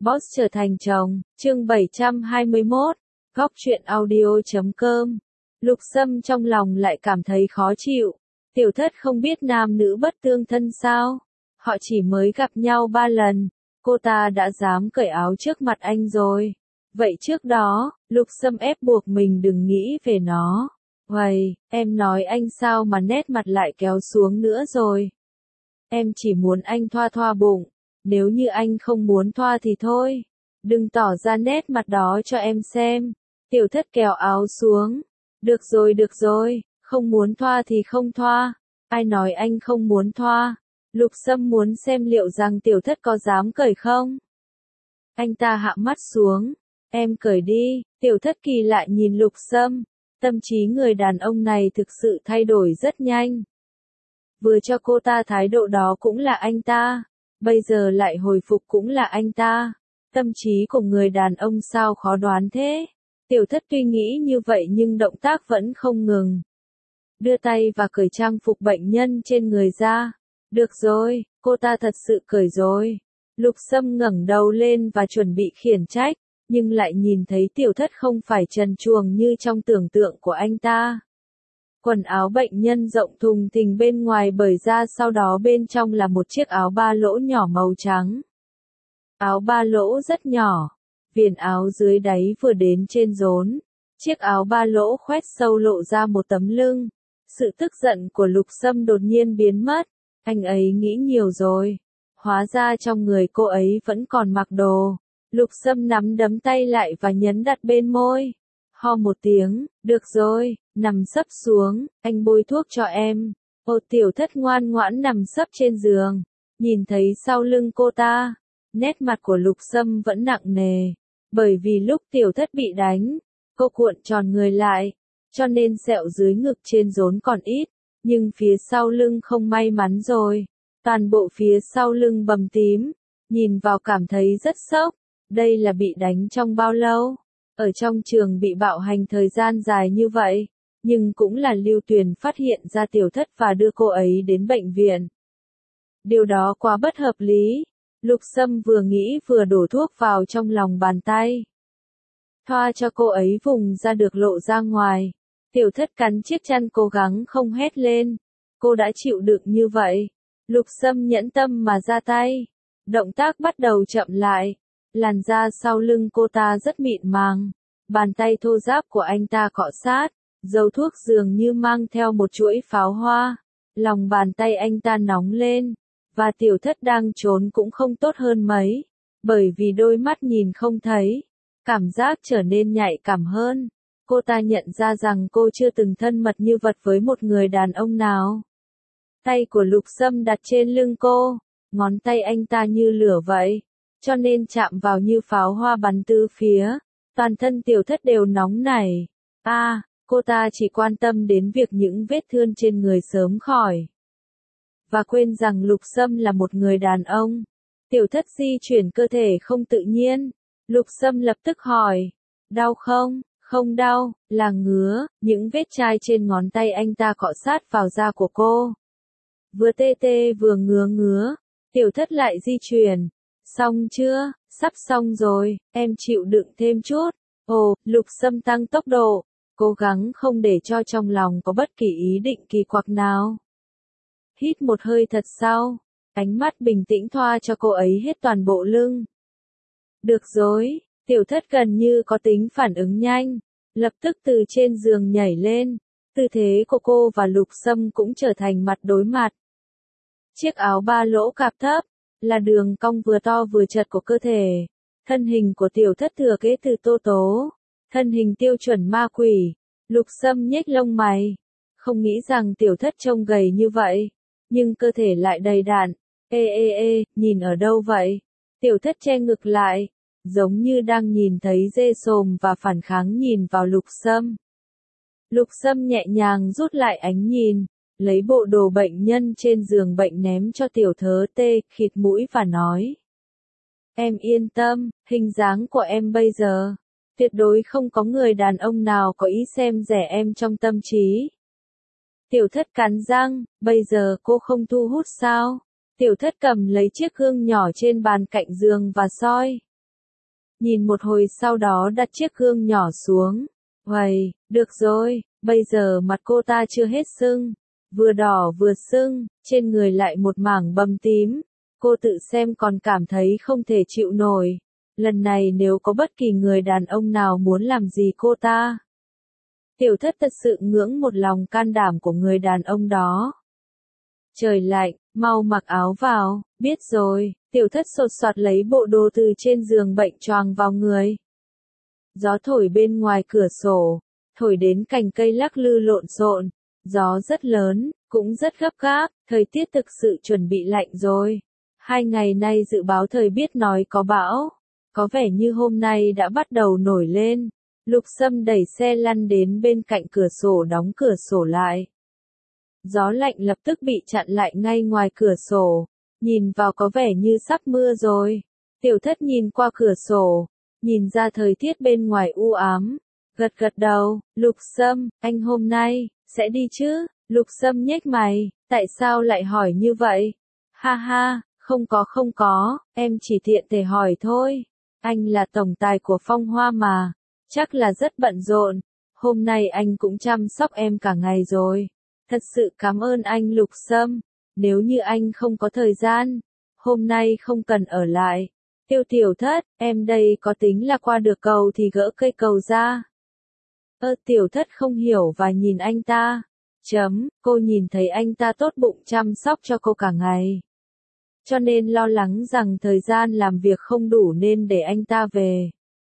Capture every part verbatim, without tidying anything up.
Boss trở thành chồng, chương bảy trăm hai mươi mốt, góc truyện audio.com. Lục Sâm trong lòng lại cảm thấy khó chịu. Tiểu Thất không biết nam nữ bất tương thân sao? Họ chỉ mới gặp nhau ba lần, cô ta đã dám cởi áo trước mặt anh rồi. Vậy trước đó, Lục Sâm ép buộc mình đừng nghĩ về nó. Vậy, em nói anh sao mà nét mặt lại kéo xuống nữa rồi? Em chỉ muốn anh thoa thoa bụng. Nếu như anh không muốn thoa thì thôi. Đừng tỏ ra nét mặt đó cho em xem. Tiểu Thất kéo áo xuống. Được rồi được rồi, không muốn thoa thì không thoa. Ai nói anh không muốn thoa? Lục Sâm muốn xem liệu rằng Tiểu Thất có dám cởi không? Anh ta hạ mắt xuống. Em cởi đi. Tiểu Thất kỳ lại nhìn Lục Sâm. Tâm trí người đàn ông này thực sự thay đổi rất nhanh. Vừa cho cô ta thái độ đó cũng là anh ta. Bây giờ lại hồi phục cũng là anh ta. Tâm trí của người đàn ông sao khó đoán thế? Tiểu Thất tuy nghĩ như vậy nhưng động tác vẫn không ngừng. Đưa tay và cởi trang phục bệnh nhân trên người ra. Được rồi, cô ta thật sự cởi rồi. Lục Sâm ngẩng đầu lên và chuẩn bị khiển trách, nhưng lại nhìn thấy Tiểu Thất không phải trần truồng như trong tưởng tượng của anh ta. Quần áo bệnh nhân rộng thùng thình bên ngoài bởi ra, sau đó bên trong là một chiếc áo ba lỗ nhỏ màu trắng. Áo ba lỗ rất nhỏ, viền áo dưới đáy vừa đến trên rốn. Chiếc áo ba lỗ khoét sâu lộ ra một tấm lưng. Sự tức giận của Lục Sâm đột nhiên biến mất. Anh ấy nghĩ nhiều rồi. Hóa ra trong người cô ấy vẫn còn mặc đồ. Lục Sâm nắm đấm tay lại và nhấn đặt bên môi. Ho một tiếng, được rồi, nằm sấp xuống, anh bôi thuốc cho em. Ô Tiểu Thất ngoan ngoãn nằm sấp trên giường, nhìn thấy sau lưng cô ta, nét mặt của Lục Sâm vẫn nặng nề, bởi vì lúc Tiểu Thất bị đánh, cô cuộn tròn người lại, cho nên sẹo dưới ngực trên rốn còn ít, nhưng phía sau lưng không may mắn rồi, toàn bộ phía sau lưng bầm tím, nhìn vào cảm thấy rất sốc, đây là bị đánh trong bao lâu? Ở trong trường bị bạo hành thời gian dài như vậy, nhưng cũng là Lưu Tuyền phát hiện ra Tiểu Thất và đưa cô ấy đến bệnh viện. Điều đó quá bất hợp lý. Lục Sâm vừa nghĩ vừa đổ thuốc vào trong lòng bàn tay. Thoa cho cô ấy vùng ra được lộ ra ngoài. Tiểu Thất cắn chiếc chăn cố gắng không hét lên. Cô đã chịu đựng như vậy. Lục Sâm nhẫn tâm mà ra tay. Động tác bắt đầu chậm lại. Làn da sau lưng cô ta rất mịn màng. Bàn tay thô ráp của anh ta cọ sát. Dầu thuốc dường như mang theo một chuỗi pháo hoa. Lòng bàn tay anh ta nóng lên. Và Tiểu Thất đang trốn cũng không tốt hơn mấy. Bởi vì đôi mắt nhìn không thấy. Cảm giác trở nên nhạy cảm hơn. Cô ta nhận ra rằng cô chưa từng thân mật như vậy với một người đàn ông nào. Tay của Lục Sâm đặt trên lưng cô. Ngón tay anh ta như lửa vậy. Cho nên chạm vào như pháo hoa bắn tứ phía. Toàn thân Tiểu Thất đều nóng nảy. A, à, cô ta chỉ quan tâm đến việc những vết thương trên người sớm khỏi. Và quên rằng Lục Sâm là một người đàn ông. Tiểu Thất di chuyển cơ thể không tự nhiên. Lục Sâm lập tức hỏi. Đau không? Không đau, là ngứa. Những vết chai trên ngón tay anh ta cọ sát vào da của cô. Vừa tê tê vừa ngứa ngứa. Tiểu Thất lại di chuyển. Xong chưa? Sắp xong rồi, em chịu đựng thêm chút. Ồ, Lục Sâm tăng tốc độ. Cố gắng không để cho trong lòng có bất kỳ ý định kỳ quặc nào. Hít một hơi thật sâu, ánh mắt bình tĩnh thoa cho cô ấy hết toàn bộ lưng. Được rồi, Tiểu Thất gần như có tính phản ứng nhanh, lập tức từ trên giường nhảy lên, tư thế của cô và Lục Sâm cũng trở thành mặt đối mặt. Chiếc áo ba lỗ cạp thấp, là đường cong vừa to vừa chật của cơ thể, thân hình của Tiểu Thất thừa kế từ Tô Tố, thân hình tiêu chuẩn ma quỷ. Lục Sâm nhếch lông mày, không nghĩ rằng Tiểu Thất trông gầy như vậy. Nhưng cơ thể lại đầy đặn. Ê ê ê, nhìn ở đâu vậy? Tiểu Thất che ngực lại, giống như đang nhìn thấy dê sồm và phản kháng nhìn vào Lục Sâm. Lục Sâm nhẹ nhàng rút lại ánh nhìn, lấy bộ đồ bệnh nhân trên giường bệnh ném cho Tiểu Thớ tê, khịt mũi và nói. Em yên tâm, hình dáng của em bây giờ, tuyệt đối không có người đàn ông nào có ý xem rẻ em trong tâm trí. Tiểu Thất cắn răng, bây giờ cô không thu hút sao? Tiểu Thất cầm lấy chiếc gương nhỏ trên bàn cạnh giường và soi. nhìn một hồi sau đó đặt chiếc gương nhỏ xuống. Uầy, được rồi, bây giờ mặt cô ta chưa hết sưng, vừa đỏ vừa sưng, trên người lại một mảng bầm tím. Cô tự xem còn cảm thấy không thể chịu nổi. Lần này nếu có bất kỳ người đàn ông nào muốn làm gì cô ta. Tiểu thất thật sự ngưỡng một lòng can đảm của người đàn ông đó. Trời lạnh, mau mặc áo vào, biết rồi, tiểu thất sột soạt lấy bộ đồ từ trên giường bệnh choàng vào người. Gió thổi bên ngoài cửa sổ, thổi đến cành cây lắc lư lộn xộn, gió rất lớn, cũng rất gấp gáp, thời tiết thực sự chuẩn bị lạnh rồi. Hai ngày nay dự báo thời biết nói có bão, có vẻ như hôm nay đã bắt đầu nổi lên. Lục Sâm đẩy xe lăn đến bên cạnh cửa sổ đóng cửa sổ lại. Gió lạnh lập tức bị chặn lại ngay ngoài cửa sổ, nhìn vào có vẻ như sắp mưa rồi. Tiểu thất nhìn qua cửa sổ, nhìn ra thời tiết bên ngoài u ám, gật gật đầu. Lục Sâm, anh hôm nay sẽ đi chứ? Lục Sâm nhếch mày, tại sao lại hỏi như vậy? Ha ha, không có không có, em chỉ tiện thể hỏi thôi. Anh là tổng tài của Phong Hoa mà, chắc là rất bận rộn. Hôm nay anh cũng chăm sóc em cả ngày rồi. Thật sự cảm ơn anh Lục Sâm. Nếu như anh không có thời gian, hôm nay không cần ở lại. Tiêu Tiểu Thất, em đây có tính là qua được cầu thì gỡ cây cầu ra. Ơ Tiểu Thất không hiểu và nhìn anh ta. Chấm, cô nhìn thấy anh ta tốt bụng chăm sóc cho cô cả ngày. Cho nên lo lắng rằng thời gian làm việc không đủ nên để anh ta về.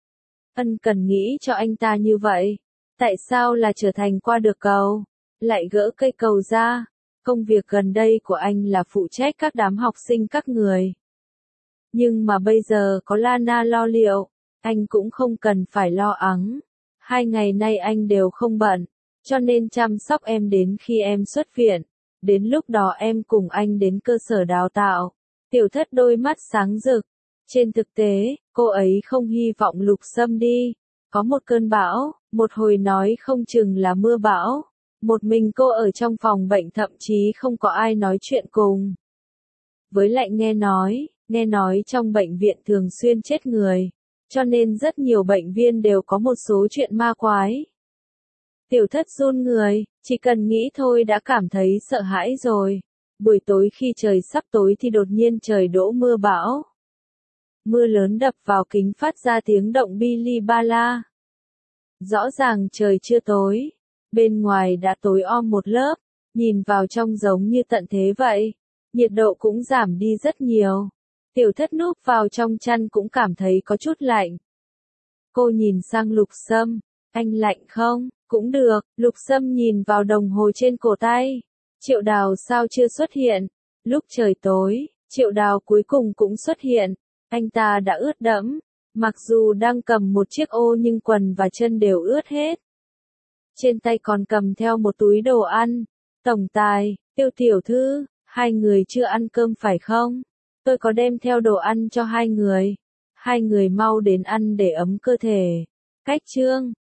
Ân cần nghĩ cho anh ta như vậy. Tại sao là trở thành qua được cầu, lại gỡ cây cầu ra? Công việc gần đây của anh là phụ trách các đám học sinh các người. Nhưng mà bây giờ có Lana lo liệu, anh cũng không cần phải lo ắng. Hai ngày nay anh đều không bận, cho nên chăm sóc em đến khi em xuất viện. Đến lúc đó em cùng anh đến cơ sở đào tạo. Tiểu thất đôi mắt sáng rực. Trên thực tế, cô ấy không hy vọng Lục Sâm đi. Có một cơn bão, một hồi nói không chừng là mưa bão. Một mình cô ở trong phòng bệnh thậm chí không có ai nói chuyện cùng. Với lại nghe nói, nghe nói trong bệnh viện thường xuyên chết người. Cho nên rất nhiều bệnh viên đều có một số chuyện ma quái. Tiểu thất run người, chỉ cần nghĩ thôi đã cảm thấy sợ hãi rồi. Buổi tối khi trời sắp tối thì đột nhiên trời đổ mưa bão. Mưa lớn đập vào kính phát ra tiếng động bili ba la. Rõ ràng trời chưa tối, bên ngoài đã tối om một lớp, nhìn vào trong giống như tận thế vậy. Nhiệt độ cũng giảm đi rất nhiều. Tiểu thất núp vào trong chăn cũng cảm thấy có chút lạnh. Cô nhìn sang Lục Sâm, anh lạnh không? Cũng được. Lục Sâm nhìn vào đồng hồ trên cổ tay. Triệu Đào sao chưa xuất hiện? Lúc trời tối, Triệu Đào cuối cùng cũng xuất hiện. Anh ta đã ướt đẫm, mặc dù đang cầm một chiếc ô nhưng quần và chân đều ướt hết. Trên tay còn cầm theo một túi đồ ăn. Tổng tài, Tiêu tiểu thư, hai người chưa ăn cơm phải không? Tôi có đem theo đồ ăn cho hai người. Hai người mau đến ăn để ấm cơ thể. Cách chương